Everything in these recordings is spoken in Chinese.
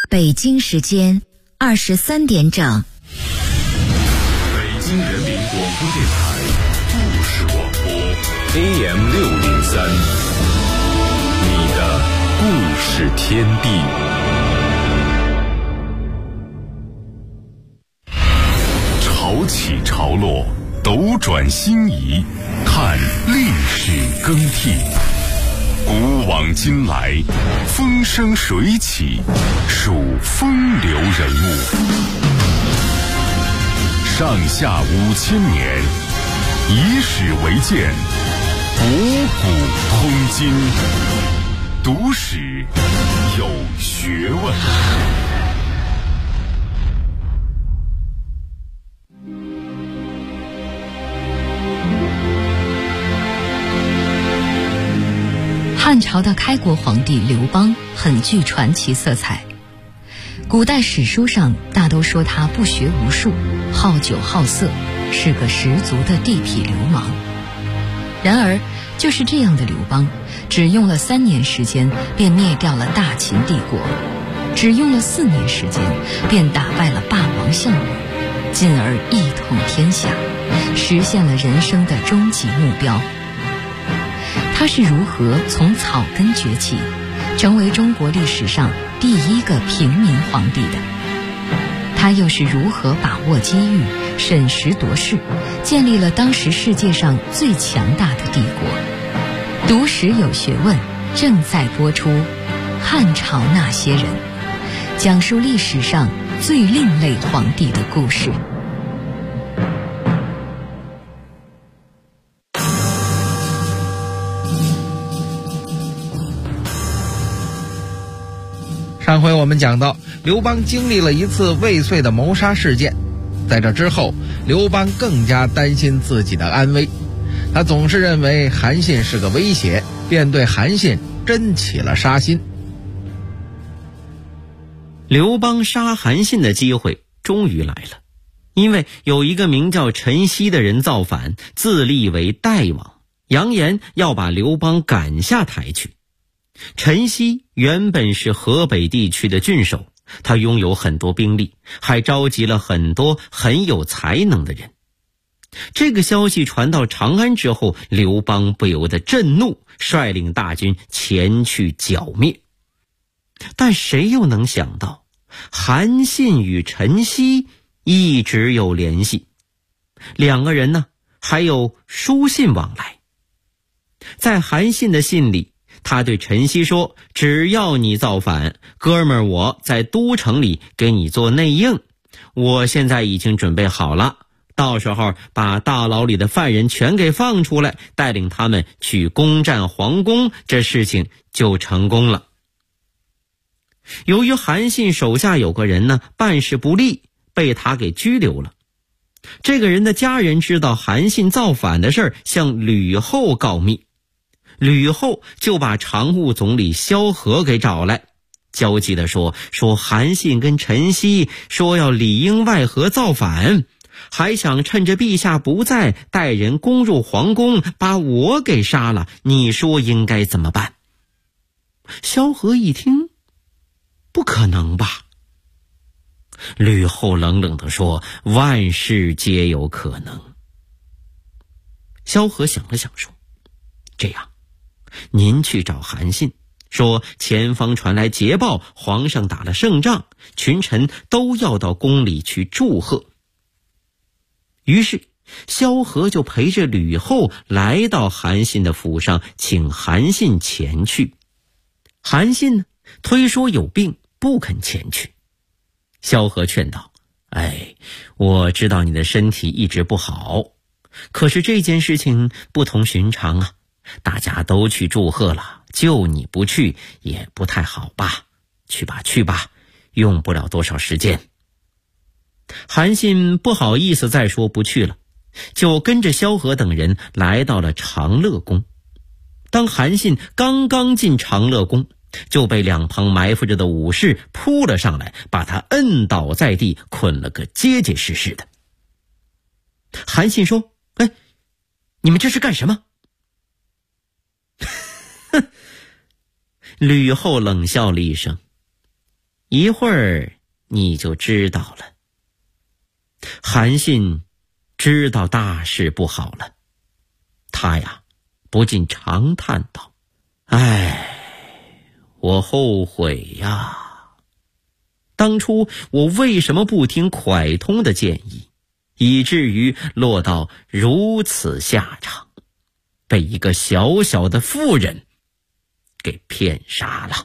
北京时间23点整。 北京人民广播电台故事广播 AM603，你的故事天地。潮起潮落，斗转星移，看历史更替。古往今来，风生水起，数风流人物。上下5000年，以史为鉴，博古通今。读史有学问。 汉朝的开国皇帝刘邦很具传奇色彩，古代史书上大都说他不学无术，好酒好色，是个十足的地痞流氓。然而就是这样的刘邦，只用了3年时间便灭掉了大秦帝国，只用了4年时间便打败了霸王项羽，进而一统天下，实现了人生的终极目标。他是如何从草根崛起，成为中国历史上第一个平民皇帝的？他又是如何把握机遇，审时度势，建立了当时世界上最强大的帝国？读史有学问，正在播出《汉朝那些人》，讲述历史上最另类皇帝的故事。 上回我们讲到，刘邦经历了一次未遂的谋杀事件，在这之后，刘邦更加担心自己的安危，他总是认为韩信是个威胁，便对韩信真起了杀心。 刘邦杀韩信的机会终于来了，因为有一个名叫陈豨的人造反，自立为代王，扬言要把刘邦赶下台去。陈豨原本是河北地区的郡守，他拥有很多兵力，还召集了很多很有才能的人。这个消息传到长安之后，刘邦不由得震怒，率领大军前去剿灭。但谁又能想到，韩信与陈豨一直有联系，两个人呢还有书信往来。在韩信的信里，他对陈豨说，只要你造反，哥们儿我在都城里给你做内应，我现在已经准备好了，到时候把大牢里的犯人全给放出来，带领他们去攻占皇宫，这事情就成功了。由于韩信手下有个人呢办事不力，被他给拘留了。这个人的家人知道韩信造反的事，向吕后告密。吕后就把常务总理萧何给找来，焦急地说韩信跟陈豨说要里应外合造反，还想趁着陛下不在，带人攻入皇宫，把我给杀了，你说应该怎么办？萧何一听，不可能吧？吕后冷冷地说，万事皆有可能。萧何想了想说，这样，您去找韩信，说前方传来捷报，皇上打了胜仗，群臣都要到宫里去祝贺。于是萧何就陪着吕后来到韩信的府上，请韩信前去。韩信呢，推说有病不肯前去。萧何劝道，我知道你的身体一直不好，可是这件事情不同寻常啊，大家都去祝贺了，就你不去也不太好吧，去吧，用不了多少时间。韩信不好意思再说不去了，就跟着萧何等人来到了长乐宫。当韩信刚刚进长乐宫，就被两旁埋伏着的武士扑了上来，把他摁倒在地，捆了个结结实实的。韩信说，你们这是干什么？吕后冷笑了一声， 一会儿你就知道了。韩信知道大事不好了，他呀不禁长叹道：唉，我后悔呀，当初我为什么不听蒯通的建议，以至于落到如此下场，被一个小小的妇人给骗杀了。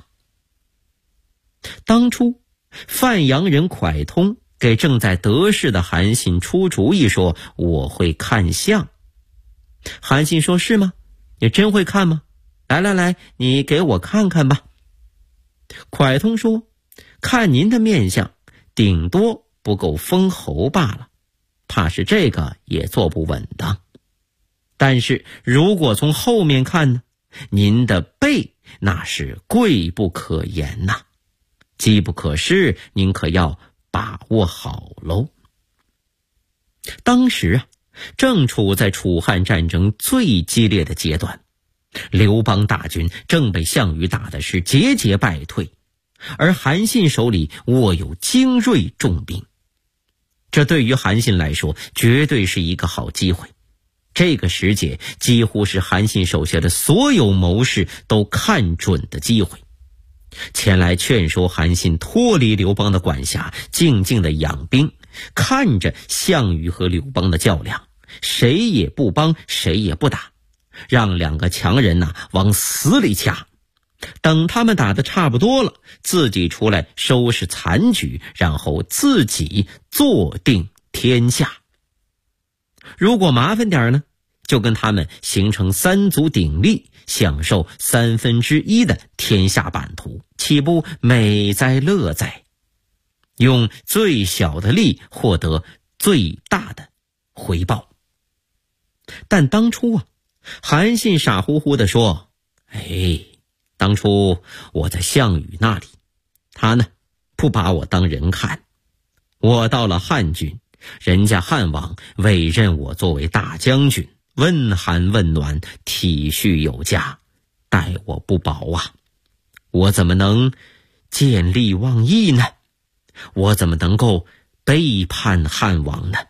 当初范阳人蒯通给正在得势的韩信出主意说，我会看相。韩信说，是吗？你真会看吗？来，你给我看看吧。蒯通说，看您的面相，顶多不够封侯罢了，怕是这个也做不稳当。但是如果从后面看呢，您的背那是贵不可言呐，机不可失，您可要把握好喽。当时啊，正处在楚汉战争最激烈的阶段，刘邦大军正被项羽打的是节节败退，而韩信手里握有精锐重兵，这对于韩信来说绝对是一个好机会。这个时节几乎是韩信手下的所有谋士都看准的机会，前来劝说韩信脱离刘邦的管辖，静静的养兵，看着项羽和刘邦的较量，谁也不帮，谁也不打，让两个强人往死里掐，等他们打得差不多了，自己出来收拾残局，然后自己坐定天下。如果麻烦点呢，就跟他们形成三足鼎立，享受1/3的天下版图，岂不美哉乐哉？用最小的力获得最大的回报。但当初韩信傻乎乎地说，当初我在项羽那里，他呢不把我当人看，我到了汉军，人家汉王委任我作为大将军，问寒问暖，体恤有加，待我不薄啊，我怎么能见利忘义呢？我怎么能够背叛汉王呢？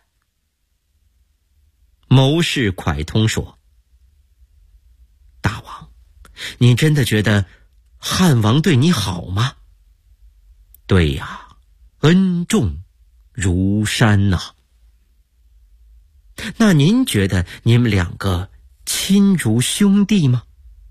谋士蒯通说，大王，你真的觉得汉王对你好吗？对呀，恩重如山呐。那您觉得你们两个亲如兄弟吗？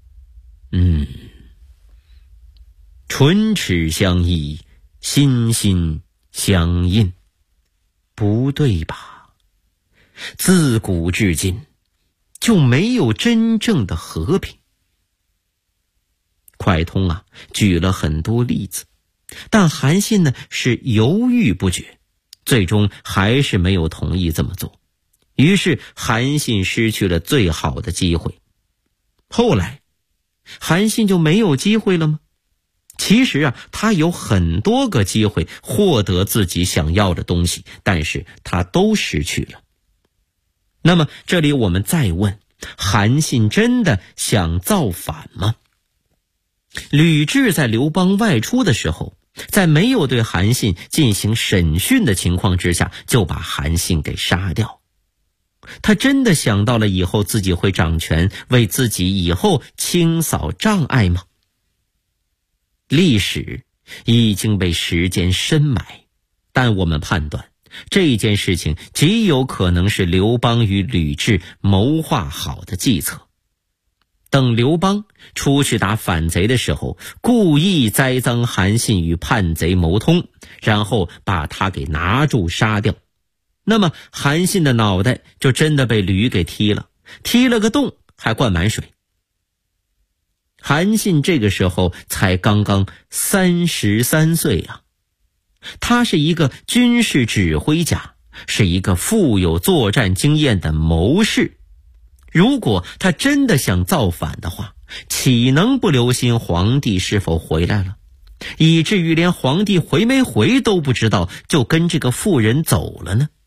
唇齿相依，心心相印，不对吧？自古至今就没有真正的和平。蒯通举了很多例子，但韩信呢是犹豫不决，最终还是没有同意这么做。于是韩信失去了最好的机会。后来韩信就没有机会了吗？其实他有很多个机会获得自己想要的东西，但是他都失去了。那么这里我们再问，韩信真的想造反吗？吕雉在刘邦外出的时候，在没有对韩信进行审讯的情况之下，就把韩信给杀掉。他真的想到了以后自己会掌权，为自己以后清扫障碍吗？历史已经被时间深埋，但我们判断这件事情极有可能是刘邦与吕雉谋划好的计策。等刘邦出去打反贼的时候，故意栽赃韩信与叛贼谋通，然后把他给拿住杀掉。那么韩信的脑袋就真的被驴给踢了个洞，还灌满水。韩信这个时候才刚刚33岁他是一个军事指挥家，是一个富有作战经验的谋士。如果他真的想造反的话，岂能不留心皇帝是否回来了，以至于连皇帝回没回都不知道，就跟这个妇人走了呢？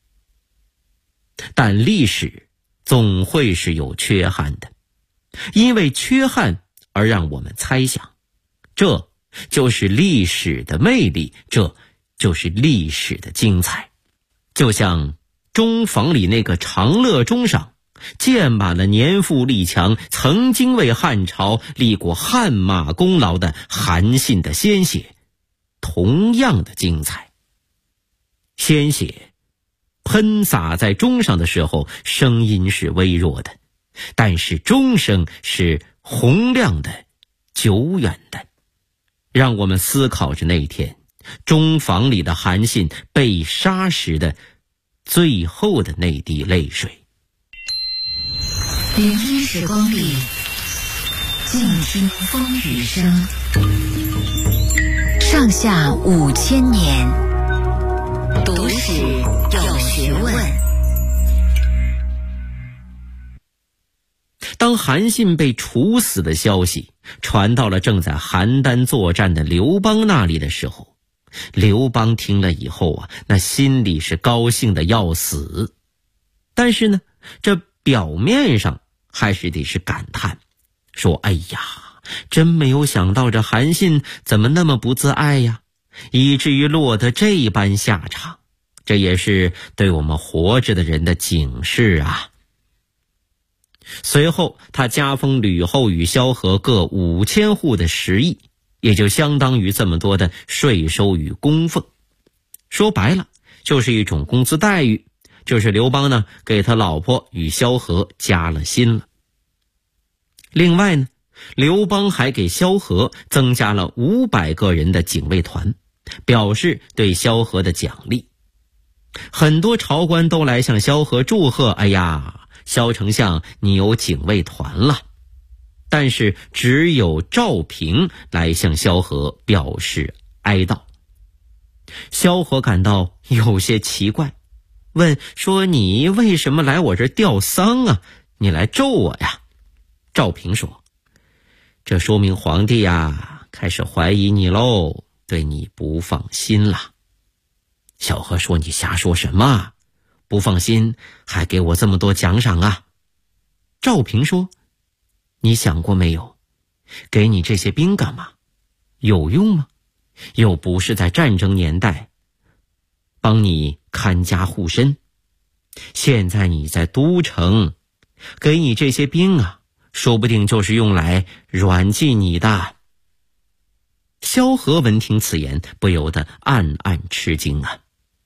但历史总会是有缺憾的，因为缺憾而让我们猜想，这就是历史的魅力，这就是历史的精彩。就像中坊里那个长乐钟上溅满了年富力强、曾经为汉朝立过汗马功劳的韩信的鲜血，同样的精彩。鲜血喷洒在钟上的时候，声音是微弱的，但是钟声是洪亮的、久远的，让我们思考着那天钟坊里的韩信被杀时的最后的那滴泪水。 聆听时光里，静听风雨声。上下5000年，读史有学问。 当韩信被处死的消息传到了正在邯郸作战的刘邦那里的时候，刘邦听了以后啊，那心里是高兴的要死，但是呢，这表面上还是得是感叹，说哎呀，真没有想到这韩信怎么那么不自爱呀，以至于落得这般下场，这也是对我们活着的人的警示啊。随后他加封吕后与萧何各5000户的食邑，也就相当于这么多的税收与供奉。说白了就是一种工资待遇，就是刘邦呢给他老婆与萧何加了薪了。另外呢，刘邦还给萧何增加了500个人的警卫团，表示对萧何的奖励。很多朝官都来向萧何祝贺，哎呀，萧丞相你有警卫团了。但是只有赵平来向萧何表示哀悼。萧何感到有些奇怪，问说你为什么来我这吊丧啊？你来咒我呀？赵平说，这说明皇帝呀开始怀疑你喽，对你不放心了。萧何说，你瞎说什么？不放心还给我这么多奖赏啊？赵平说，你想过没有，给你这些兵干嘛？有用吗？又不是在战争年代，帮你看家护身。现在你在都城，给你这些兵啊，说不定就是用来软禁你的。萧何闻听此言，不由得暗暗吃惊啊。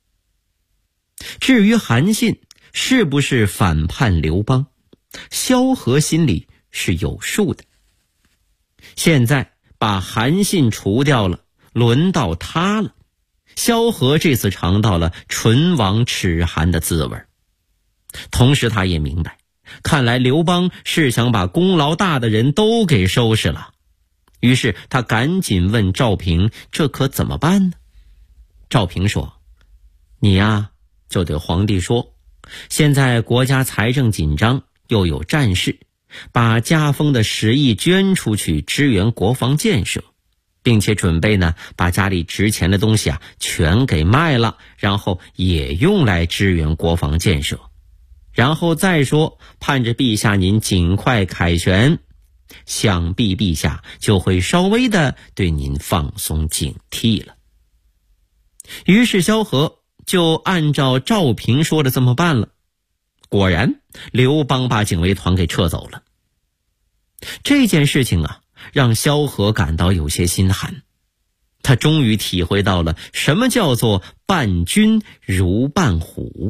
至于韩信是不是反叛刘邦，萧何心里是有数的。现在把韩信除掉了，轮到他了。萧何这次尝到了唇亡齿寒的滋味，同时他也明白，看来刘邦是想把功劳大的人都给收拾了。于是他赶紧问赵平，这可怎么办呢？赵平说，你呀就对皇帝说，现在国家财政紧张，又有战事，把加封的食邑捐出去支援国防建设，并且准备呢把家里值钱的东西啊全给卖了，然后也用来支援国防建设。然后再说，盼着陛下您尽快凯旋，想必陛下就会稍微的对您放松警惕了。于是萧何就按照赵平说的这么办了。果然刘邦把警卫团给撤走了。这件事情啊让萧何感到有些心寒，他终于体会到了什么叫做伴君如伴虎。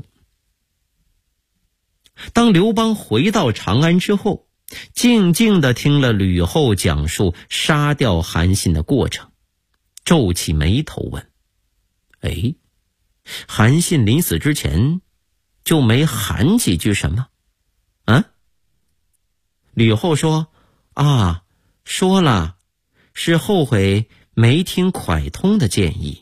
当刘邦回到长安之后，静静地听了吕后讲述杀掉韩信的过程，皱起眉头问，韩信临死之前就没喊几句什么啊？吕后说，说了，是后悔没听蒯通的建议。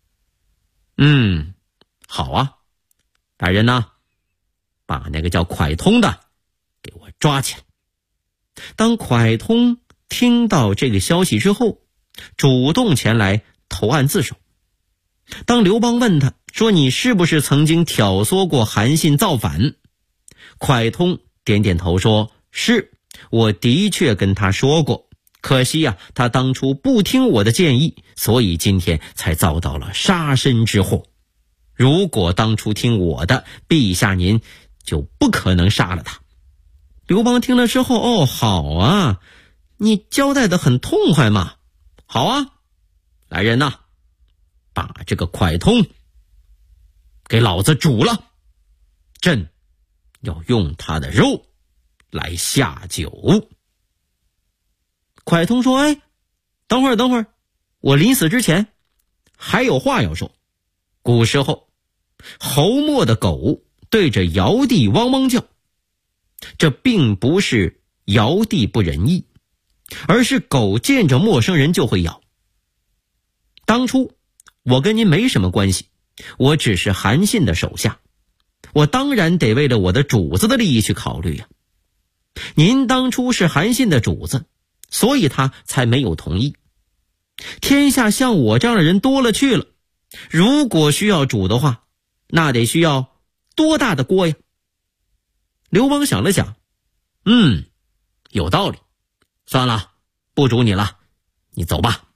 好啊，大人呐，把那个叫蒯通的给我抓起来。当蒯通听到这个消息之后，主动前来投案自首。当刘邦问他说，你是不是曾经挑唆过韩信造反？蒯通点点头说，是，我的确跟他说过， 可惜呀，他当初不听我的建议，所以今天才遭到了杀身之祸。如果当初听我的，陛下您就不可能杀了他。刘邦听了之后，好啊，你交代得很痛快嘛。好啊，来人呐，把这个蒯通给老子煮了，朕要用他的肉来下酒。蒯通说，等会儿，我临死之前还有话要说。古时候侯墨的狗对着尧帝汪汪叫，这并不是尧帝不仁义，而是狗见着陌生人就会咬。当初我跟您没什么关系，我只是韩信的手下，我当然得为了我的主子的利益去考虑呀。您当初是韩信的主子，所以他才没有同意。天下像我这样的人多了去了，如果需要煮的话，那得需要多大的锅呀？刘邦想了想，有道理，算了，不煮你了，你走吧。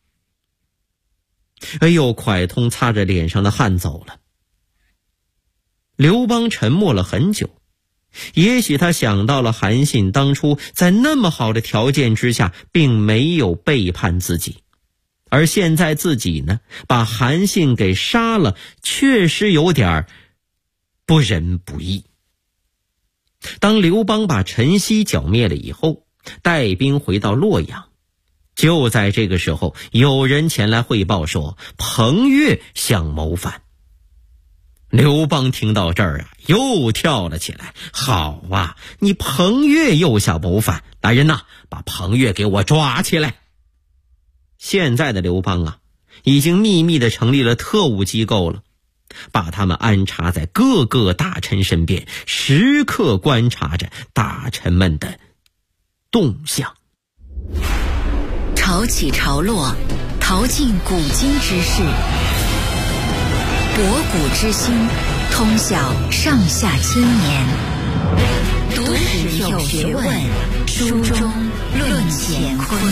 蒯通擦着脸上的汗走了。刘邦沉默了很久，也许他想到了韩信当初在那么好的条件之下并没有背叛自己，而现在自己呢，把韩信给杀了，确实有点不仁不义。当刘邦把陈豨剿灭了以后，带兵回到洛阳，就在这个时候，有人前来汇报说彭越想谋反。刘邦听到这儿又跳了起来，好啊，你彭越又想谋反，来人呐，把彭越给我抓起来。现在的刘邦已经秘密地成立了特务机构了，把他们安插在各个大臣身边，时刻观察着大臣们的动向。 潮起潮落，淘尽古今之事，博古之心，通晓上下千年。读史有学问，书中论乾坤。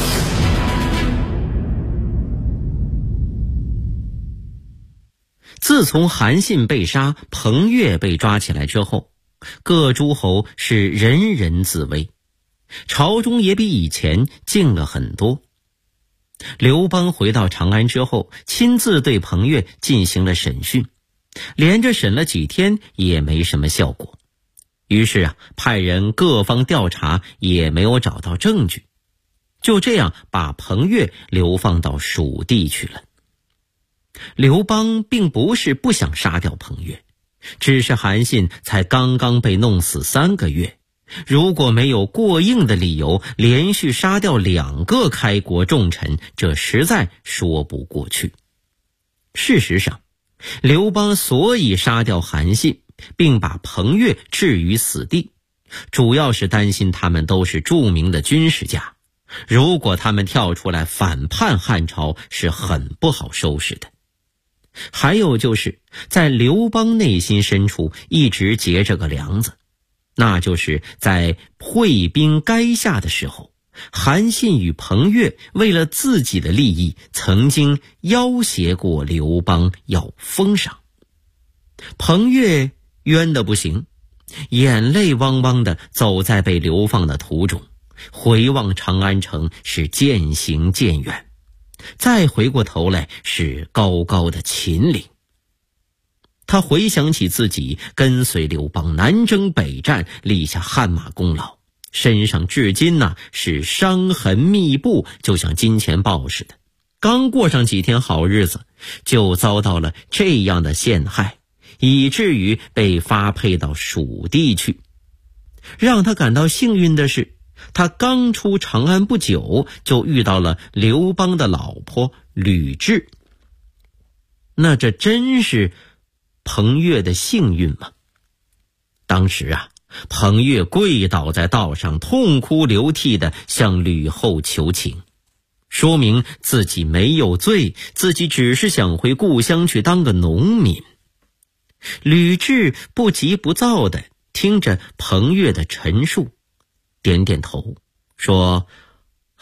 自从韩信被杀，彭越被抓起来之后，各诸侯是人人自危，朝中也比以前静了很多。刘邦回到长安之后，亲自对彭越进行了审讯，连着审了几天也没什么效果，于是派人各方调查也没有找到证据，就这样把彭越流放到蜀地去了。刘邦并不是不想杀掉彭越，只是韩信才刚刚被弄死3个月，如果没有过硬的理由连续杀掉2个开国重臣，这实在说不过去。事实上，刘邦所以杀掉韩信并把彭越置于死地，主要是担心他们都是著名的军事家，如果他们跳出来反叛汉朝是很不好收拾的。还有就是在刘邦内心深处一直结着个梁子，那就是在会兵垓下的时候，韩信与彭越为了自己的利益曾经要挟过刘邦要封赏。彭越冤得不行，眼泪汪汪地走在被流放的途中，回望长安城是渐行渐远，再回过头来是高高的秦岭。他回想起自己跟随刘邦南征北战，立下汗马功劳，身上至今是伤痕密布，就像金钱豹似的。刚过上几天好日子，就遭到了这样的陷害，以至于被发配到蜀地去。让他感到幸运的是，他刚出长安不久，就遇到了刘邦的老婆吕雉。那这真是彭越的幸运吗？当时彭越跪倒在道上，痛哭流涕地向吕后求情，说明自己没有罪，自己只是想回故乡去当个农民。吕雉不急不躁地听着彭越的陈述，点点头说：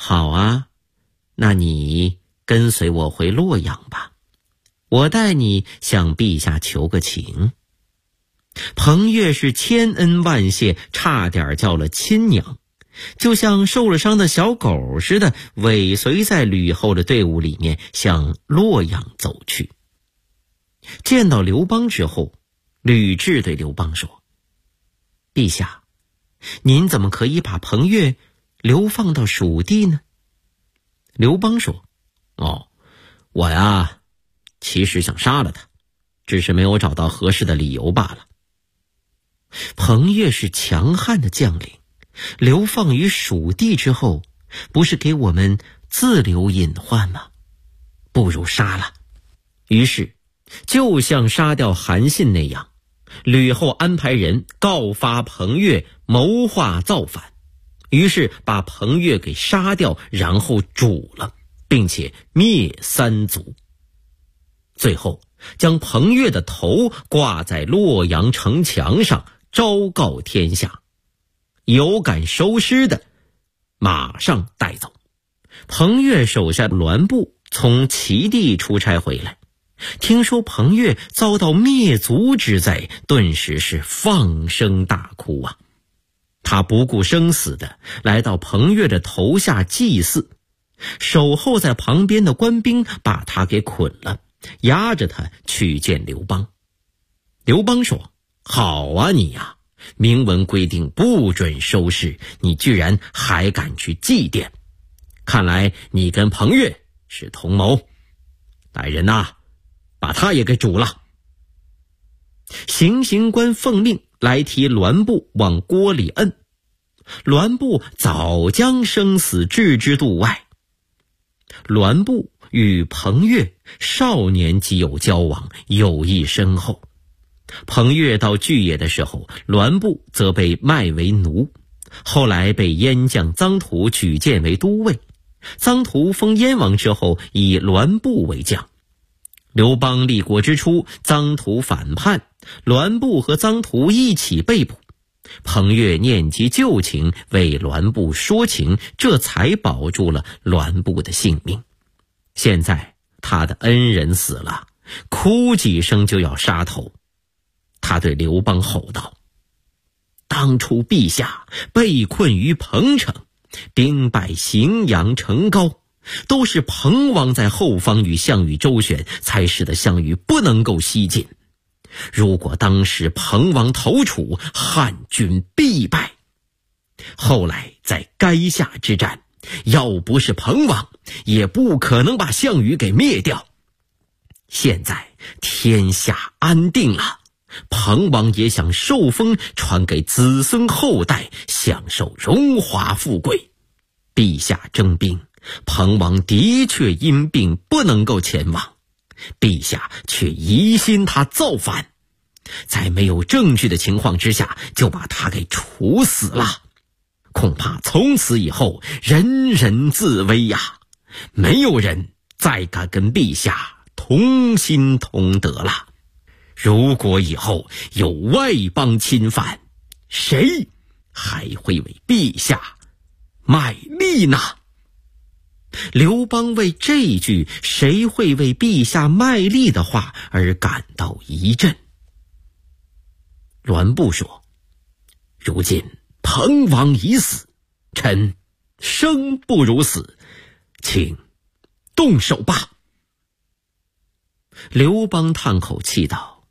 好啊，那你跟随我回洛阳吧，我带你向陛下求个情。彭越是千恩万谢，差点叫了亲娘，就像受了伤的小狗似的，尾随在吕后的队伍里面向洛阳走去。见到刘邦之后，吕雉对刘邦说：陛下，您怎么可以把彭越流放到蜀地呢？刘邦说：我呀，其实想杀了他，只是没有找到合适的理由罢了。彭越是强悍的将领，流放于蜀地之后，不是给我们自留隐患吗？不如杀了。于是就像杀掉韩信那样，吕后安排人告发彭越谋划造反，于是把彭越给杀掉，然后煮了，并且灭三族。最后将彭越的头挂在洛阳城墙上，昭告天下，有敢收尸的马上带走。彭越手下栾布从齐地出差回来，听说彭越遭到灭族之灾，顿时是放声大哭啊！他不顾生死的来到彭越的头下祭祀，守候在旁边的官兵把他给捆了，押着他去见刘邦。刘邦说：好啊你呀，明文规定不准收尸，你居然还敢去祭奠，看来你跟彭越是同谋。来人呐，把他也给煮了。行刑官奉命来提栾布往锅里摁，栾布早将生死置之度外。栾布与彭越少年即有交往，友谊深厚。彭越到巨野的时候，栾布则被卖为奴，后来被燕将臧荼举荐为都尉。臧荼封燕王之后，以栾布为将。刘邦立国之初，臧荼反叛，栾布和臧荼一起被捕。彭越念及旧情，为栾布说情，这才保住了栾布的性命。现在他的恩人死了，哭几声就要杀头。他对刘邦吼道：当初陛下被困于彭城，兵败荥阳成皋，都是彭王在后方与项羽周旋，才使得项羽不能够西进。如果当时彭王投楚，汉军必败。后来在垓下之战，要不是彭王，也不可能把项羽给灭掉。现在天下安定了，彭王也想受封传给子孙后代，享受荣华富贵。陛下征兵，彭王的确因病不能够前往，陛下却疑心他造反，在没有证据的情况之下就把他给处死了。恐怕从此以后人人自危呀，没有人再敢跟陛下同心同德了。如果以后有外邦侵犯，谁还会为陛下卖力呢？刘邦为这句谁会为陛下卖力的话而感到一震。栾布说：如今彭王已死，臣生不如死，请动手吧。刘邦叹口气道：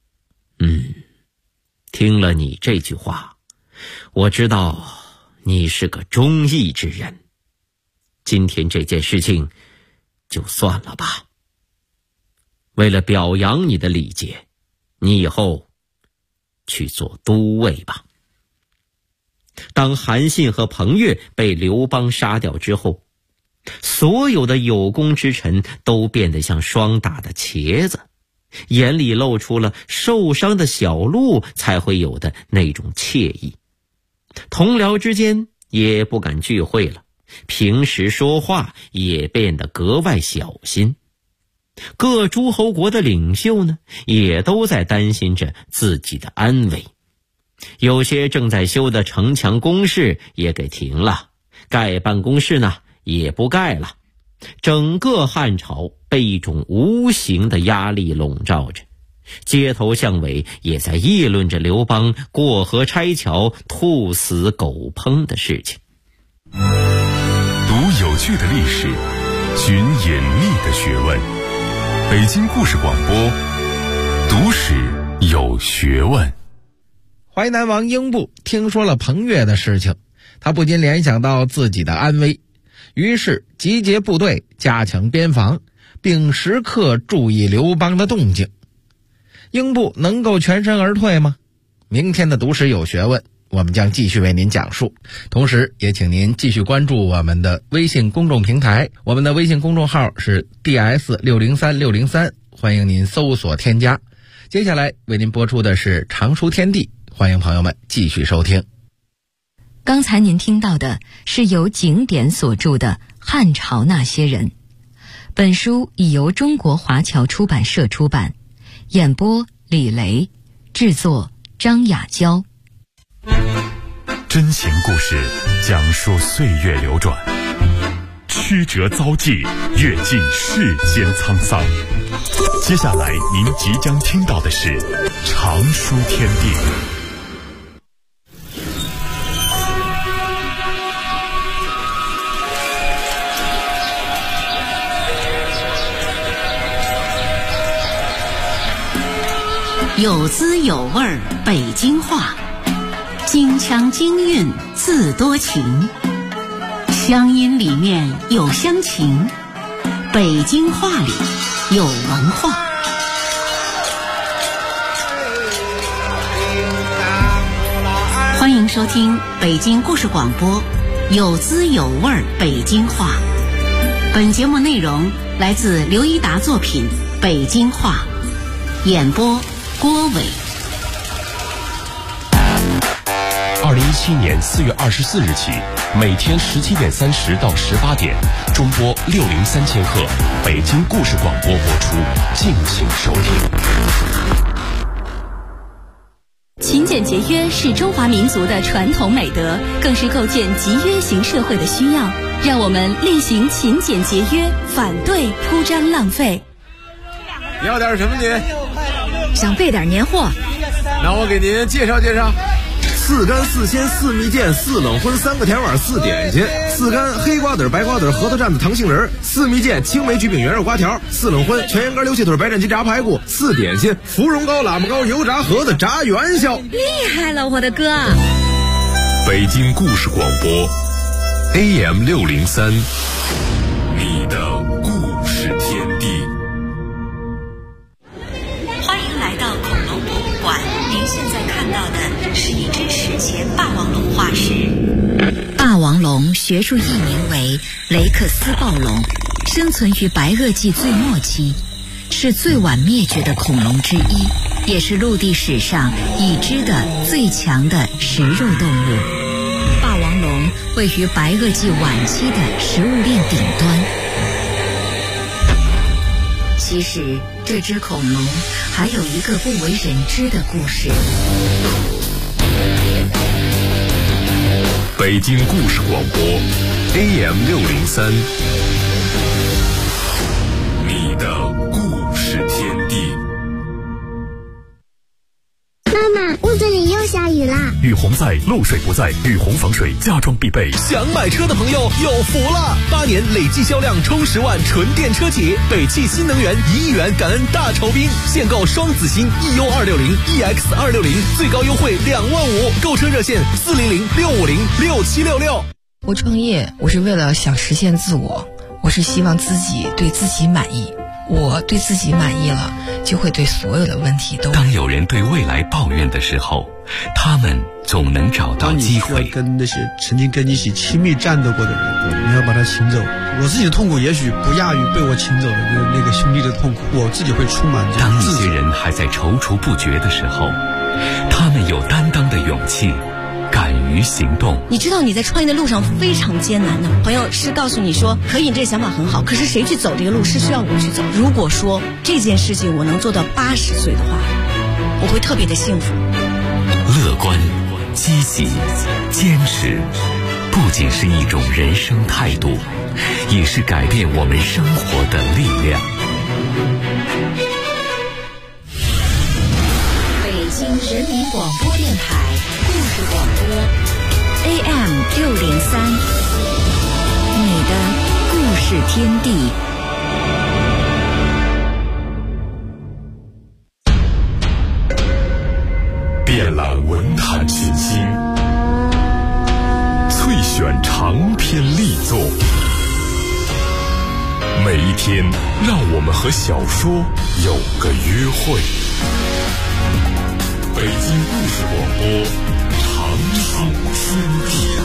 听了你这句话，我知道你是个忠义之人，今天这件事情就算了吧。为了表扬你的礼节，你以后去做都尉吧。当韩信和彭越被刘邦杀掉之后，所有的有功之臣都变得像霜打的茄子，眼里露出了受伤的小鹿才会有的那种惬意。同僚之间也不敢聚会了，平时说话也变得格外小心。各诸侯国的领袖呢，也都在担心着自己的安危。有些正在修的城墙工事也给停了，盖办公室呢也不盖了。整个汉朝被一种无形的压力笼罩着，街头巷尾也在议论着刘邦过河拆桥、兔死狗烹的事情。 读有趣的历史，寻隐秘的学问。北京故事广播，读史有学问。 淮南王英布听说了彭越的事情，他不禁联想到自己的安危，于是集结部队，加强边防，并时刻注意刘邦的动静。英布能够全身而退吗？明天的读史有学问，我们将继续为您讲述。同时也请您继续关注我们的微信公众平台，我们的微信公众号是 DS603603，欢迎您搜索添加。接下来为您播出的是常书天地，欢迎朋友们继续收听。 刚才您听到的是由景典所著的《汉朝那些人》，本书已由中国华侨出版社出版，演播李雷，制作张雅娇。 真情故事讲述岁月流转，曲折遭际，阅尽世间沧桑。接下来您即将听到的是常书天地。 有滋有味儿北京话，京腔京韵自多情，乡音里面有乡情，北京话里有文化。欢迎收听北京故事广播，有滋有味儿北京话。本节目内容来自刘一达作品《北京话》，演播郭伟。 2017年4月24日起，每天17点30到18点，中波603000赫，北京故事广播播出，敬请收听。 勤俭节约是中华民族的传统美德，更是构建集约型社会的需要。让我们厉行勤俭节约，反对铺张浪费。 你要点什么您？ 想备点年货， 那我给您介绍介绍。4干4鲜4蜜饯4冷荤3个甜碗4点心，4干黑瓜子白瓜子核桃蘸子糖杏仁，4蜜饯青梅焗饼圆肉瓜条，4冷荤全羊肝溜蟹腿白斩鸡炸排骨，4点心芙蓉糕喇嘛糕油炸盒子炸元宵。 厉害了我的哥！ 北京故事广播 AM603，你的故事天地。 欢迎来到恐龙博物馆，您现在看到的是一只史前霸王龙化石。霸王龙学术译名为雷克斯暴龙，生存于白垩纪最末期，是最晚灭绝的恐龙之一，也是陆地史上已知的最强的食肉动物。霸王龙位于白垩纪晚期的食物链顶端。其实这只恐龙还有一个不为人知的故事。 北京故事广播 AM603，你的故事天地。 妈妈，屋子里又下雨啦！ 雨洪在，漏水不在，雨洪防水家装必备。 想买车的朋友有福了！8年累计销量冲10万纯电车企，北汽新能源1亿元感恩大酬宾，现购双子星 EU260、EX260，最高优惠2万5，购车热线400-650-6766。 我创业，我是为了想实现自我，我是希望自己对自己满意。我对自己满意了，就会对所有的问题都。 当有人对未来抱怨的时候，他们总能找到机会。 跟那些曾经跟你一起亲密战斗过的人，你要把他请走。我自己的痛苦也许不亚于被我请走的那个兄弟的痛苦，我自己会充满这当一些人还在踌躇不决的时候，他们有担当的勇气，敢于行动。 你知道你在创业的路上非常艰难的，朋友是告诉你说可以，你这个想法很好，可是谁去走这个路是需要我去走。如果说这件事情我能做到80岁的话，我会特别的幸福。 乐观、积极、坚持、 不仅是一种人生态度，也是改变我们生活的力量。 北京人民广播电台故事广播 AM603，你的故事天地。 遍览文坛群星，萃选长篇力作，每一天让我们和小说有个约会。北京故事广播，长青天地。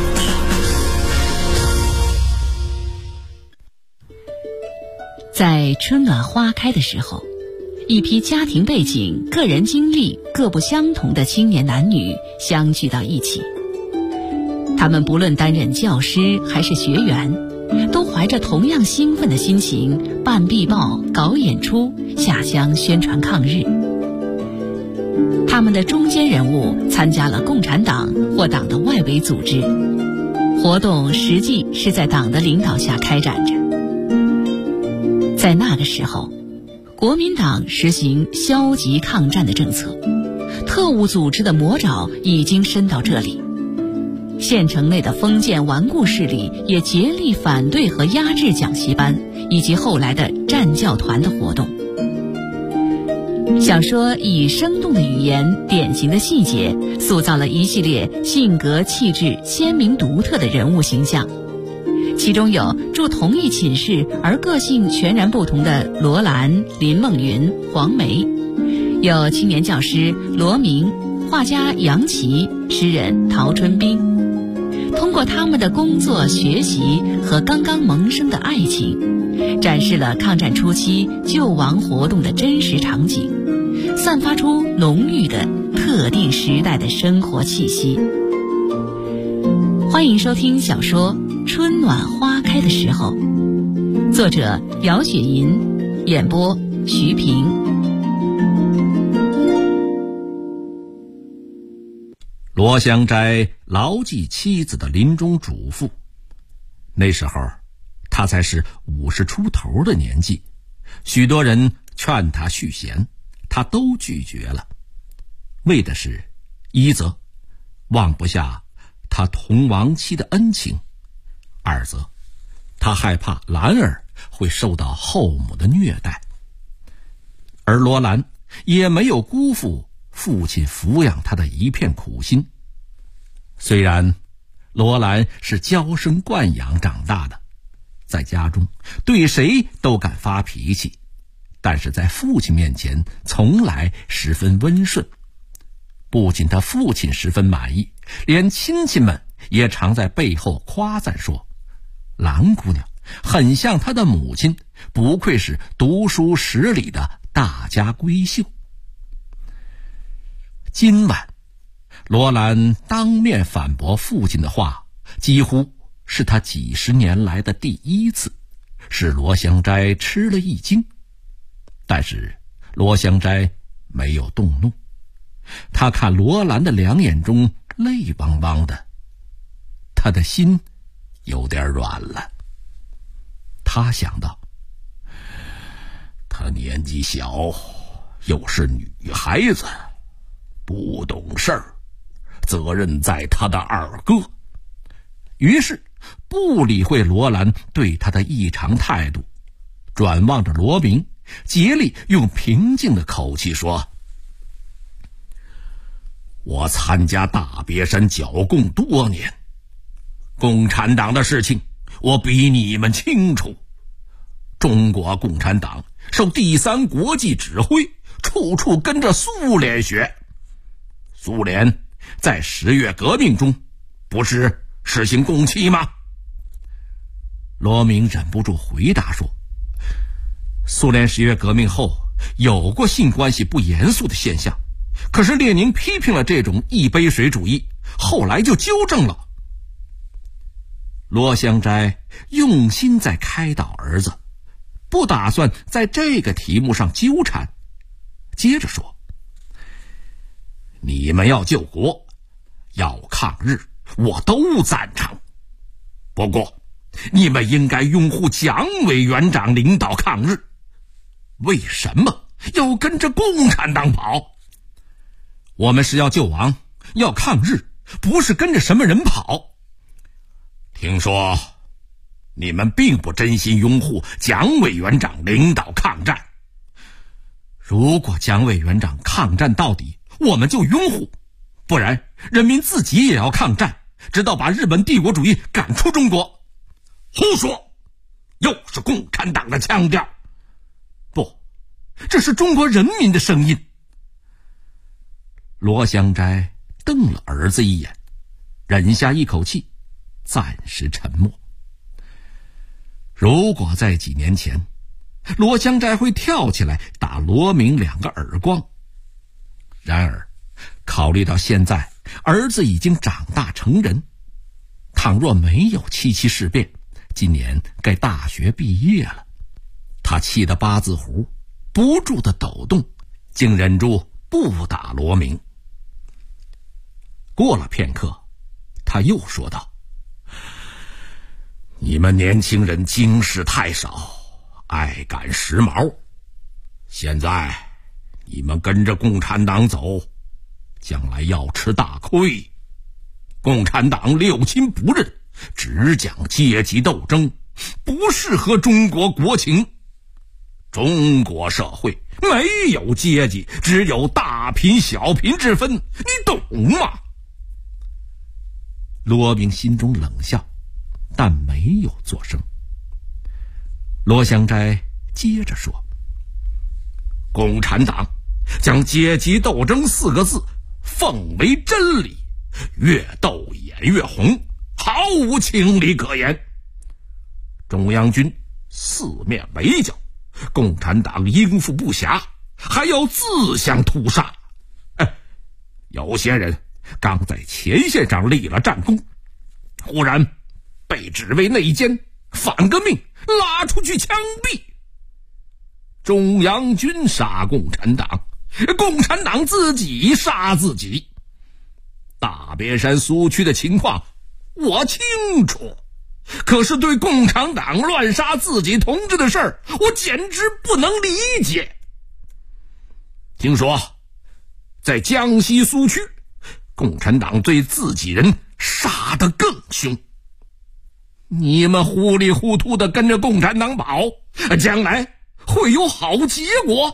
在春暖花开的时候，一批家庭背景、个人经历各不相同的青年男女相聚到一起。他们不论担任教师还是学员，都怀着同样兴奋的心情办壁报、搞演出、下乡宣传抗日。他们的中坚人物参加了共产党或党的外围组织，活动实际是在党的领导下开展着。在那个时候，国民党实行消极抗战的政策，特务组织的魔爪已经伸到这里。县城内的封建顽固势力也竭力反对和压制讲习班以及后来的战教团的活动。小说以生动的语言、典型的细节，塑造了一系列性格气质鲜明独特的人物形象。其中有住同一寝室而个性全然不同的罗兰、林梦云、黄梅，有青年教师罗明、画家杨琦、诗人陶春冰。通过他们的工作、学习和刚刚萌生的爱情，展示了抗战初期救亡活动的真实场景，散发出浓郁的特定时代的生活气息。欢迎收听小说《春暖花开的时候》，作者姚雪银，演播徐平。 罗香斋牢记妻子的临终嘱咐，那时候他才是50出头的年纪，许多人劝他续弦，他都拒绝了，为的是一则忘不下他同亡妻的恩情，二则他害怕兰儿会受到后母的虐待，而罗兰也没有辜负父亲抚养他的一片苦心。虽然罗兰是娇生惯养长大的，在家中对谁都敢发脾气，但是在父亲面前从来十分温顺。不仅他父亲十分满意，连亲戚们也常在背后夸赞说，兰姑娘很像她的母亲，不愧是读书10里的大家闺秀。今晚罗兰当面反驳父亲的话，几乎是他几十年来的第一次，使罗香斋吃了一惊。但是罗香斋没有动怒，他看罗兰的两眼中泪汪汪的，他的心有点软了。他想到，她年纪小，又是女孩子，不懂事儿，责任在他的二哥。于是不理会罗兰对他的异常态度，转望着罗明，竭力用平静的口气说，我参加大别山剿共多年，共产党的事情我比你们清楚。中国共产党受第三国际指挥，处处跟着苏联学。苏联在10月革命中不是实行共妻吗？罗明忍不住回答说，苏联10月革命后有过性关系不严肃的现象，可是列宁批评了这种一杯水主义，后来就纠正了。罗香斋用心在开导儿子，不打算在这个题目上纠缠，接着说，你们要救国，要抗日，我都赞成， 不过你们应该拥护蒋委员长领导抗日。为什么要跟着共产党跑？我们是要救亡，要抗日，不是跟着什么人跑。听说你们并不真心拥护蒋委员长领导抗战。如果蒋委员长抗战到底，我们就拥护，不然人民自己也要抗战，直到把日本帝国主义赶出中国。胡说，又是共产党的腔调。不，这是中国人民的声音。罗香斋瞪了儿子一眼，忍下一口气，暂时沉默。如果在几年前，罗香斋会跳起来打罗明2个耳光。然而考虑到现在儿子已经长大成人，倘若没有77事变，今年该大学毕业了，他气得八字胡不住地抖动，竟忍住不打罗明。过了片刻，他又说道：你们年轻人经识太少，爱赶时髦，现在你们跟着共产党走，将来要吃大亏。共产党六亲不认，只讲阶级斗争，不适合中国国情。中国社会没有阶级，只有大贫小贫之分，你懂吗？罗明心中冷笑，但没有作声。罗香斋接着说：共产党将阶级斗争4个字奉为真理，越斗眼越红，毫无情理可言。中央军4面围剿，共产党应付不暇，还要自相屠杀。有些人刚在前线上立了战功，忽然被指为内奸，反革命，拉出去枪毙。中央军杀共产党，共产党自己杀自己。大别山苏区的情况我清楚，可是对共产党乱杀自己同志的事儿，我简直不能理解。听说在江西苏区，共产党对自己人杀得更凶。你们糊里糊涂的跟着共产党跑，将来会有好结果。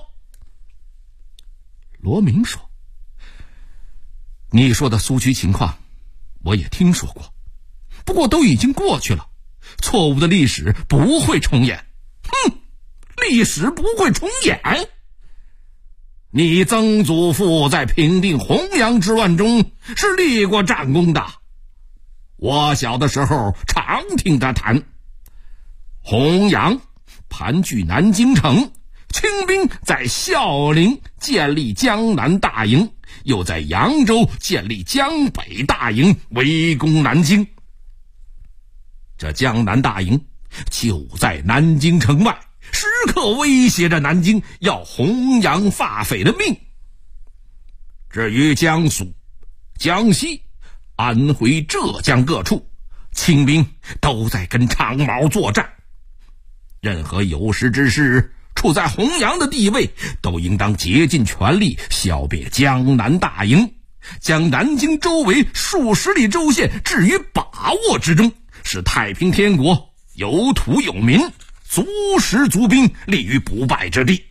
罗明说：你说的苏区情况我也听说过，不过都已经过去了，错误的历史不会重演。历史不会重演？你曾祖父在平定洪阳之乱中是立过战功的，我小的时候常听他谈。洪阳盘踞南京城，清兵在孝陵建立江南大营，又在扬州建立江北大营，围攻南京。这江南大营就在南京城外，时刻威胁着南京，要洪阳发匪的命。至于江苏、江西、安徽、浙江各处，清兵都在跟长毛作战。任何有识之士处在洪阳的地位，都应当竭尽全力消灭江南大营，将南京周围数十里州县置于把握之中，使太平天国有土有民，足食足兵，立于不败之地。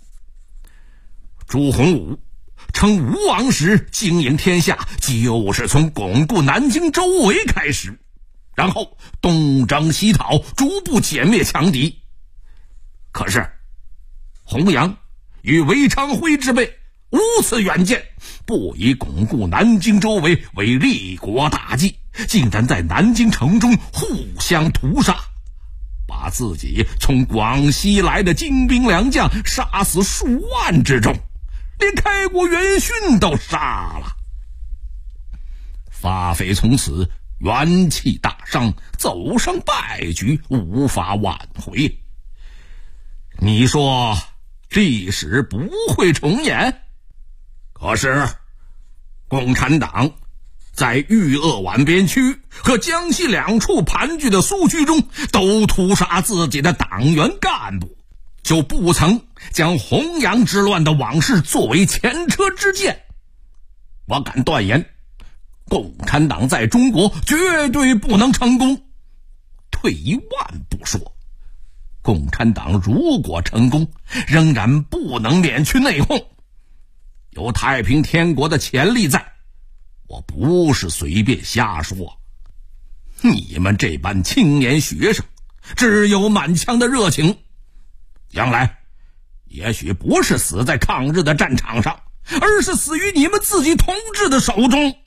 朱洪武称吴王时经营天下，就是从巩固南京周围开始，然后东征西讨，逐步歼灭强敌。可是洪阳与韦昌辉之辈无此远见，不以巩固南京周围为立国大计，竟然在南京城中互相屠杀，把自己从广西来的精兵良将杀死数万之众，连开国元勋都杀了。发匪从此元气大伤，走上败局，无法挽回。你说历史不会重演？可是共产党在豫鄂皖边区和江西两处盘踞的苏区中都屠杀自己的党员干部，就不曾将洪杨之乱的往事作为前车之鉴。我敢断言，共产党在中国绝对不能成功。退一万步说，共产党如果成功，仍然不能免去内讧。有太平天国的潜力在，我不是随便瞎说。你们这班青年学生只有满腔的热情，将来也许不是死在抗日的战场上，而是死于你们自己同志的手中。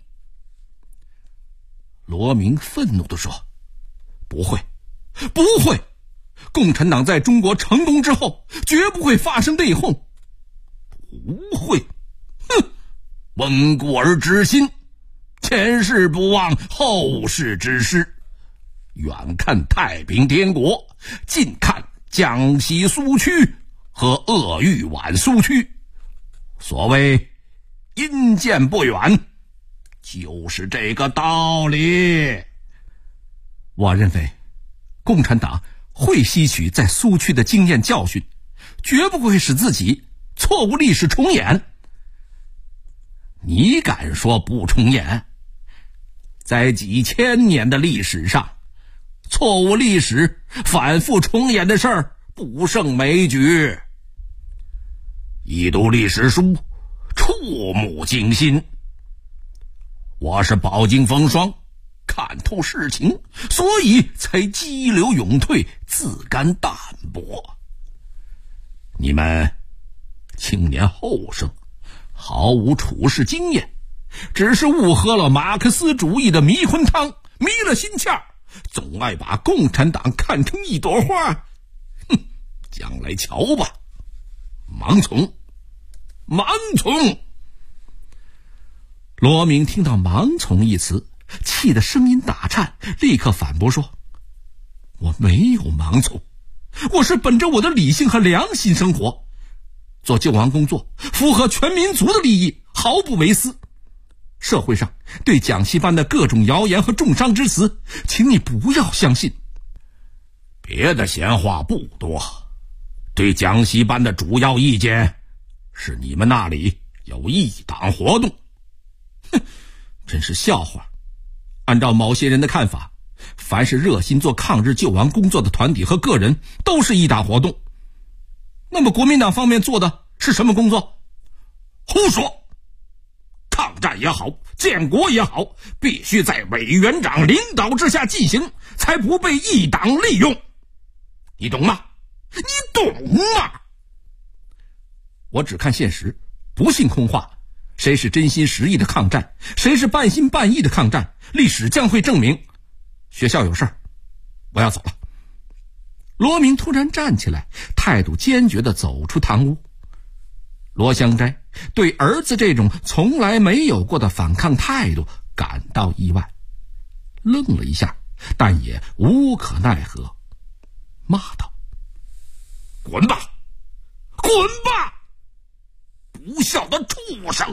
罗明愤怒地说，不会，不会，共产党在中国成功之后绝不会发生内讧，不会。哼，温故而知新，前事不忘后事之师，远看太平天国，近看江西苏区和鄂豫皖苏区。所谓阴见不远，就是这个道理。我认为共产党会吸取在苏区的经验教训，绝不会使自己错误历史重演。你敢说不重演？在几千年的历史上，错误历史反复重演的事儿不胜枚举。一读历史书，触目惊心。我是饱经风霜，看透事情，所以才激流勇退，自甘淡泊。你们青年后生毫无处世经验，只是误喝了马克思主义的迷魂汤，迷了心窍，总爱把共产党看成一朵花。哼，将来瞧吧。盲从，盲从。罗明听到盲从一词，气得声音打颤，立刻反驳说，我没有盲从，我是本着我的理性和良心生活，做救亡工作符合全民族的利益，毫不为私。社会上对蒋锡班的各种谣言和重伤之词，请你不要相信。别的闲话不多，对蒋锡班的主要意见是你们那里有异党活动。哼，真是笑话。按照某些人的看法，凡是热心做抗日救亡工作的团体和个人都是异党活动。那么国民党方面做的是什么工作？胡说！抗战也好，建国也好，必须在委员长领导之下进行，才不被异党利用。你懂吗？你懂吗？我只看现实，不信空话。谁是真心实意的抗战，谁是半心半意的抗战，历史将会证明。学校有事儿，我要走了。罗明突然站起来，态度坚决地走出堂屋。罗香斋对儿子这种从来没有过的反抗态度感到意外，愣了一下，但也无可奈何，骂道，滚吧，滚吧，不孝的畜生！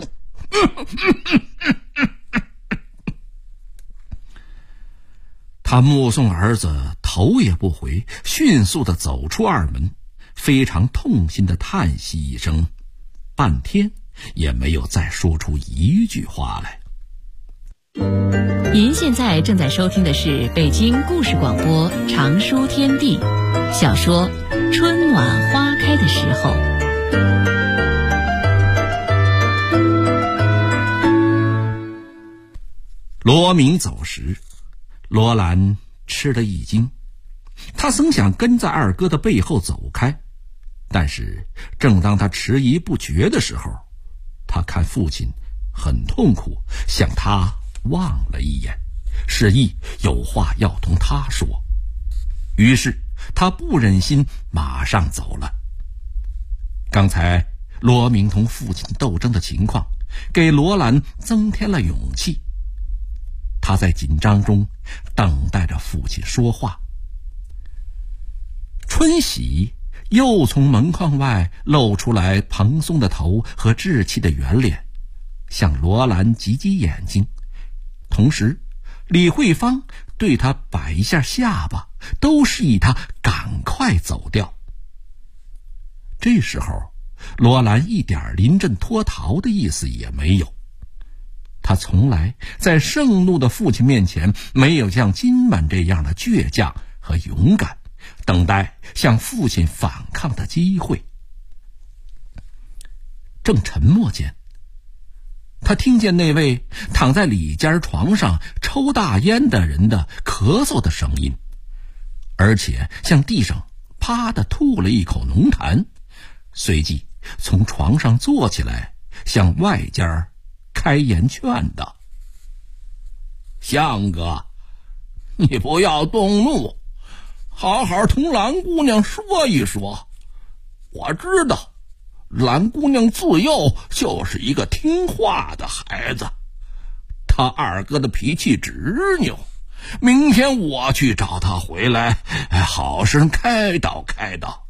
他目送儿子头也不回，迅速地走出二门，非常痛心地叹息一声，半天也没有再说出一句话来。 您现在正在收听的是北京故事广播长书天地小说《春暖花开的时候》。 罗明走时，罗兰吃了一惊，他曾想跟在二哥的背后走开，但是正当他迟疑不决的时候，他看父亲很痛苦，向他望了一眼，示意有话要同他说。于是他不忍心马上走了。刚才罗明同父亲斗争的情况给罗兰增添了勇气，他在紧张中等待着父亲说话。春喜又从门框外露出来蓬松的头和稚气的圆脸，向罗兰挤挤眼睛， 同时李慧芳对他摆一下下巴，都示意他赶快走掉。这时候罗兰一点临阵脱逃的意思也没有，他从来在盛怒的父亲面前没有像今晚这样的倔强和勇敢，等待向父亲反抗的机会。正沉默间，他听见那位躺在里间床上抽大烟的人的咳嗽的声音，而且向地上啪地吐了一口浓痰，随即从床上坐起来，向外间开言劝道：相哥，你不要动怒，好好同兰姑娘说一说。我知道兰姑娘自幼就是一个听话的孩子，她二哥的脾气执拗，明天我去找她回来，好生开导开导。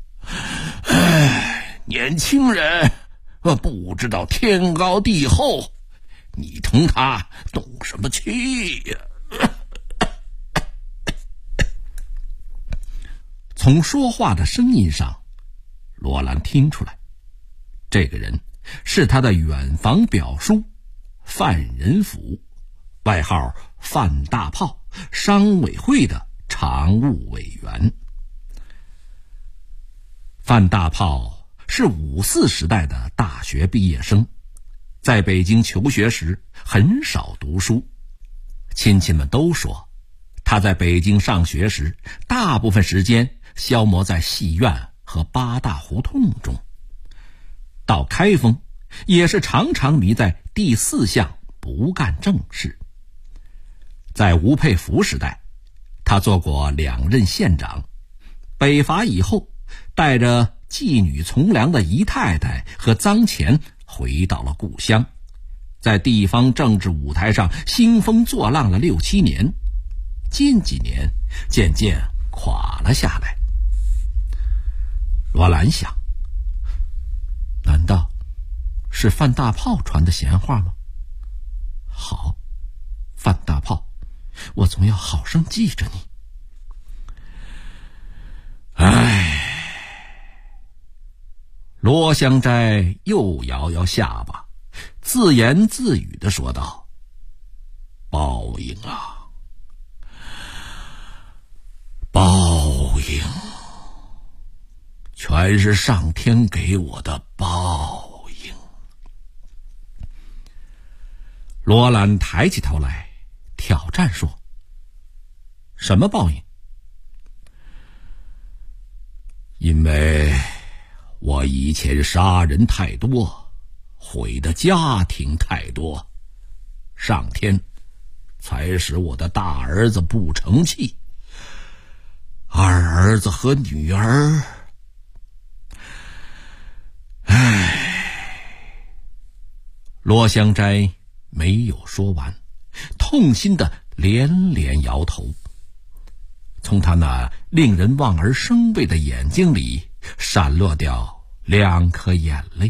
年轻人不知道天高地厚，你同他动什么气呀？从说话的声音上，罗兰听出来，这个人是他的远房表叔范仁甫，外号范大炮，商委会的常务委员。范大炮是54时代的大学毕业生，在北京求学时很少读书，亲戚们都说他在北京上学时大部分时间消磨在戏院和八大胡同中，到开封也是常常迷在第4项不干正事。在吴佩孚时代，他做过2任县长，北伐以后带着妓女从良的姨太太和脏钱回到了故乡，在地方政治舞台上兴风作浪了6、7年，近几年渐渐垮了下来。罗兰想，难道是范大炮传的闲话吗？好，范大炮，我总要好生记着你。罗香斋又摇摇下巴，自言自语地说道：报应啊，报应，全是上天给我的报应。罗兰抬起头来挑战说：什么报应？因为我以前杀人太多，毁的家庭太多，上天才使我的大儿子不成器，二儿子和女儿，罗香斋没有说完，痛心的连连摇头。从他那令人望而生畏的眼睛里闪落掉2颗眼泪。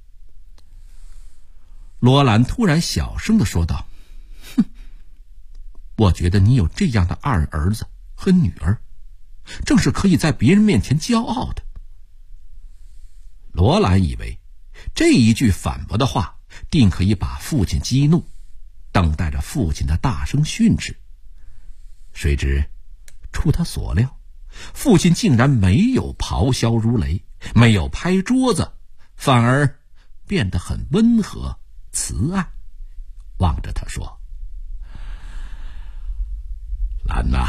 罗兰突然小声地说道：哼，我觉得你有这样的二儿子和女儿，正是可以在别人面前骄傲的。罗兰以为这一句反驳的话定可以把父亲激怒，等待着父亲的大声训斥。谁知出他所料，父亲竟然没有咆哮如雷，没有拍桌子，反而变得很温和慈爱，望着他说：兰娜，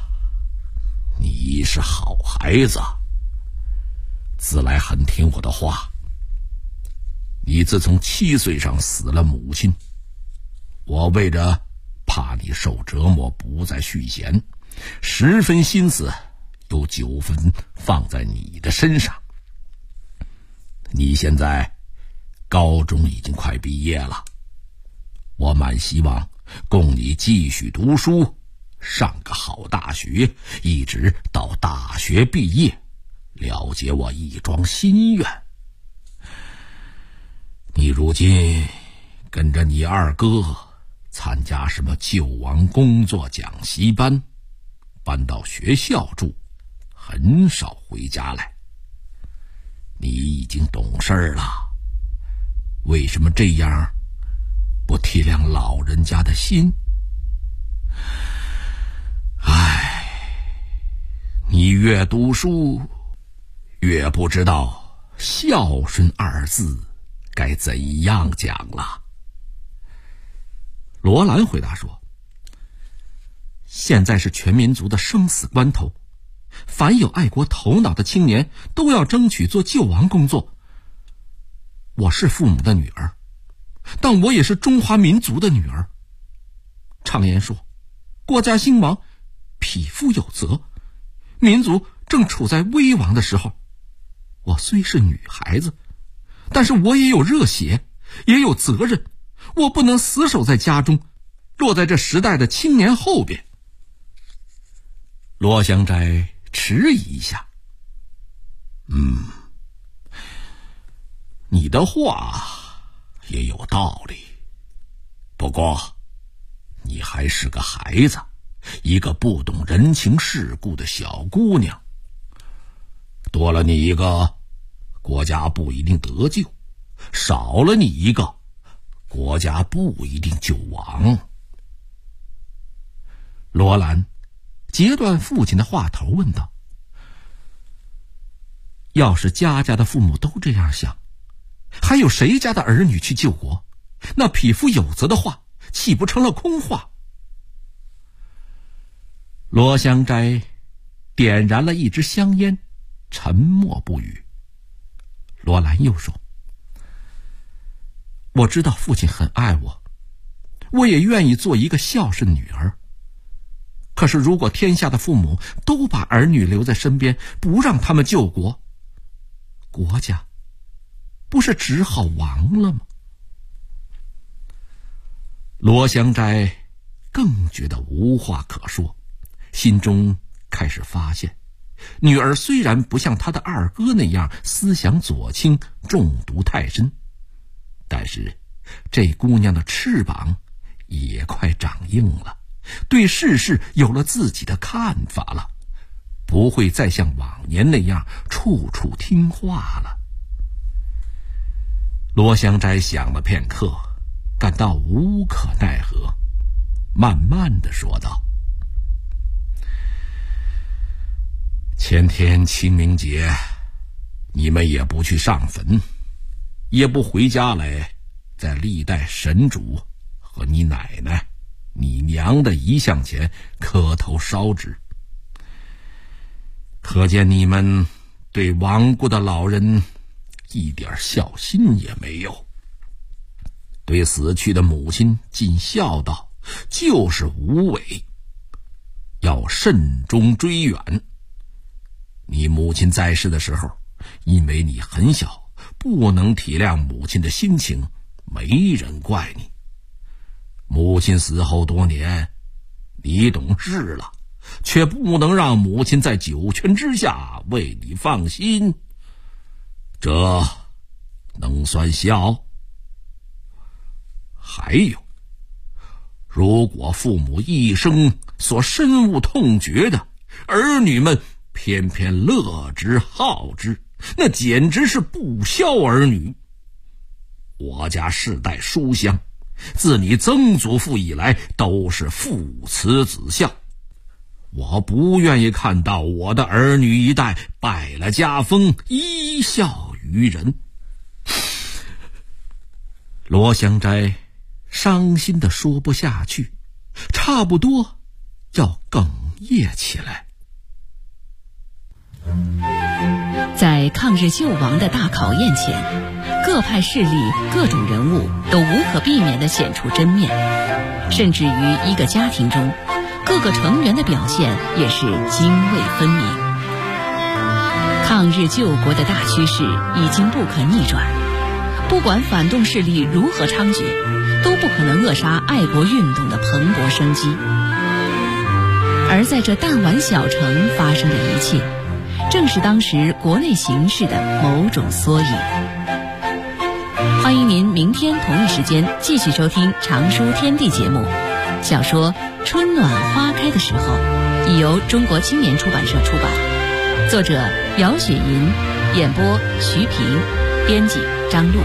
你是好孩子，自来很听我的话。你自从7岁上死了母亲，我为着怕你受折磨不再续弦，10分心思有9分放在你的身上。你现在高中已经快毕业了，我满希望供你继续读书，上个好大学，一直到大学毕业，了结我一桩心愿。你如今跟着你二哥参加什么救亡工作讲习班，搬到学校住，很少回家来。你已经懂事了，为什么这样不体谅老人家的心？你越读书，越不知道孝顺二字该怎样讲了。罗兰回答说，现在是全民族的生死关头，凡有爱国头脑的青年都要争取做救亡工作。我是父母的女儿，但我也是中华民族的女儿。常言说，国家兴亡，匹夫有责。民族正处在危亡的时候，我虽是女孩子，但是我也有热血，也有责任。我不能死守在家中，落在这时代的青年后边。罗香斋迟疑一下，你的话也有道理，不过你还是个孩子，一个不懂人情世故的小姑娘，多了你一个，国家不一定得救；少了你一个，国家不一定就亡。罗兰截断父亲的话头，问道：要是家家的父母都这样想，还有谁家的儿女去救国？那匹夫有责的话岂不成了空话？罗香斋点燃了一支香烟，沉默不语。罗兰又说：我知道父亲很爱我，我也愿意做一个孝顺女儿。可是如果天下的父母都把儿女留在身边，不让他们救国，国家不是只好亡了吗？罗香斋更觉得无话可说，心中开始发现，女儿虽然不像他的二哥那样思想左倾，中毒太深，但是这姑娘的翅膀也快长硬了，对世事有了自己的看法了，不会再像往年那样处处听话了。罗香斋想了片刻，感到无可奈何，慢慢地说道：前天清明节，你们也不去上坟，也不回家来，在历代神主和你奶奶、你娘的遗像前磕头烧纸，可见你们对亡故的老人一点孝心也没有，对死去的母亲尽孝道就是无为，要慎终追远。你母亲在世的时候，因为你很小，不能体谅母亲的心情，没人怪你。母亲死后多年，你懂事了，却不能让母亲在九泉之下为你放心，这能算孝？还有，如果父母一生所深恶痛绝的，儿女们偏偏乐之好之，那简直是不孝儿女。我家世代书香，自你曾祖父以来都是父慈子孝，我不愿意看到我的儿女一代败了家风，依孝于人。罗香斋伤心地说不下去，差不多要哽咽起来。 在抗日救亡的大考验前，各派势力、各种人物都无可避免地显出真面，甚至于一个家庭中，各个成员的表现也是泾渭分明。抗日救国的大趋势已经不可逆转，不管反动势力如何猖獗，都不可能扼杀爱国运动的蓬勃生机。而在这弹丸小城发生的一切，正是当时国内形势的某种缩影。欢迎您明明天同一时间继续收听《常书天地》节目。小说《春暖花开的时候》已由中国青年出版社出版，作者姚雪银，演播徐平，编辑张璐。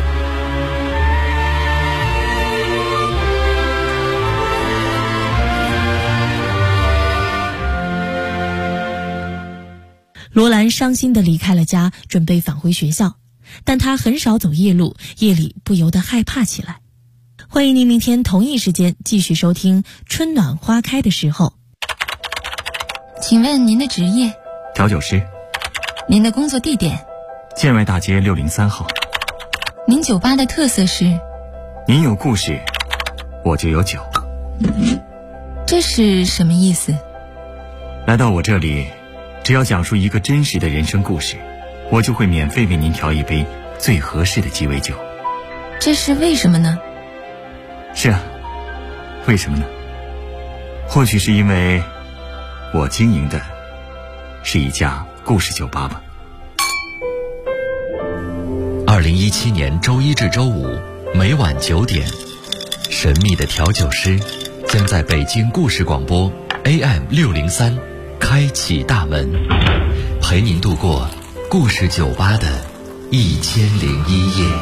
罗兰伤心地离开了家，准备返回学校，但他很少走夜路，夜里不由得害怕起来。欢迎您明天同一时间继续收听《春暖花开的时候》。 请问您的职业？ 调酒师。 您的工作地点？ 建外大街603号。 您酒吧的特色是？ 您有故事，我就有酒。 这是什么意思？ 来到我这里，只要讲述一个真实的人生故事，我就会免费为您调一杯最合适的鸡尾酒。 这是为什么呢？ 是啊，为什么呢？或许是因为我经营的是一家故事酒吧吧。 2017年周一至周五每晚9点，神秘的调酒师将在北京故事广播 AM603开启大门，陪您度过故事酒吧的1001夜。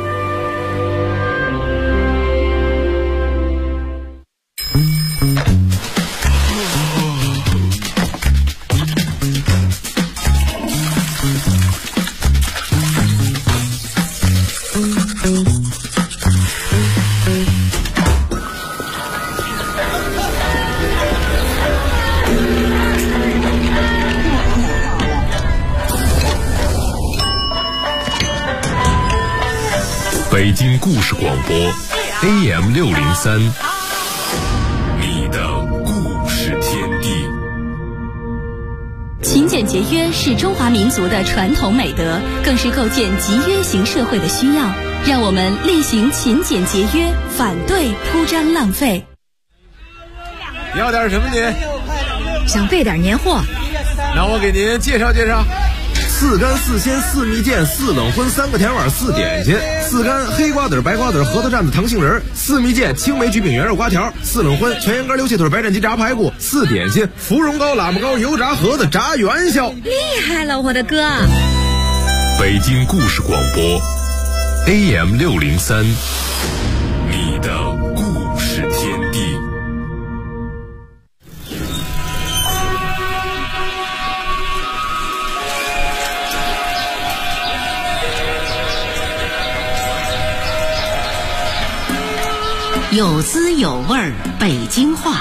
北京故事广播 AM603，你的故事天地。 勤俭节约是中华民族的传统美德，更是构建集约型社会的需要。让我们厉行勤俭节约，反对铺张浪费。 要点什么您？ 想备点年货。 那我给您介绍介绍。4干4鲜4蜜饯4冷荤3个甜碗4点心，4干黑瓜子白瓜子核桃蘸子糖杏仁，4蜜饯青梅焗饼圆肉瓜条，4冷荤全羊肝溜蟹腿白斩鸡炸排骨，4点心芙蓉糕喇嘛糕油炸盒子炸元宵。 厉害了，我的哥！ 北京故事广播 AM603，你的故事天地。 有滋有味儿，北京话。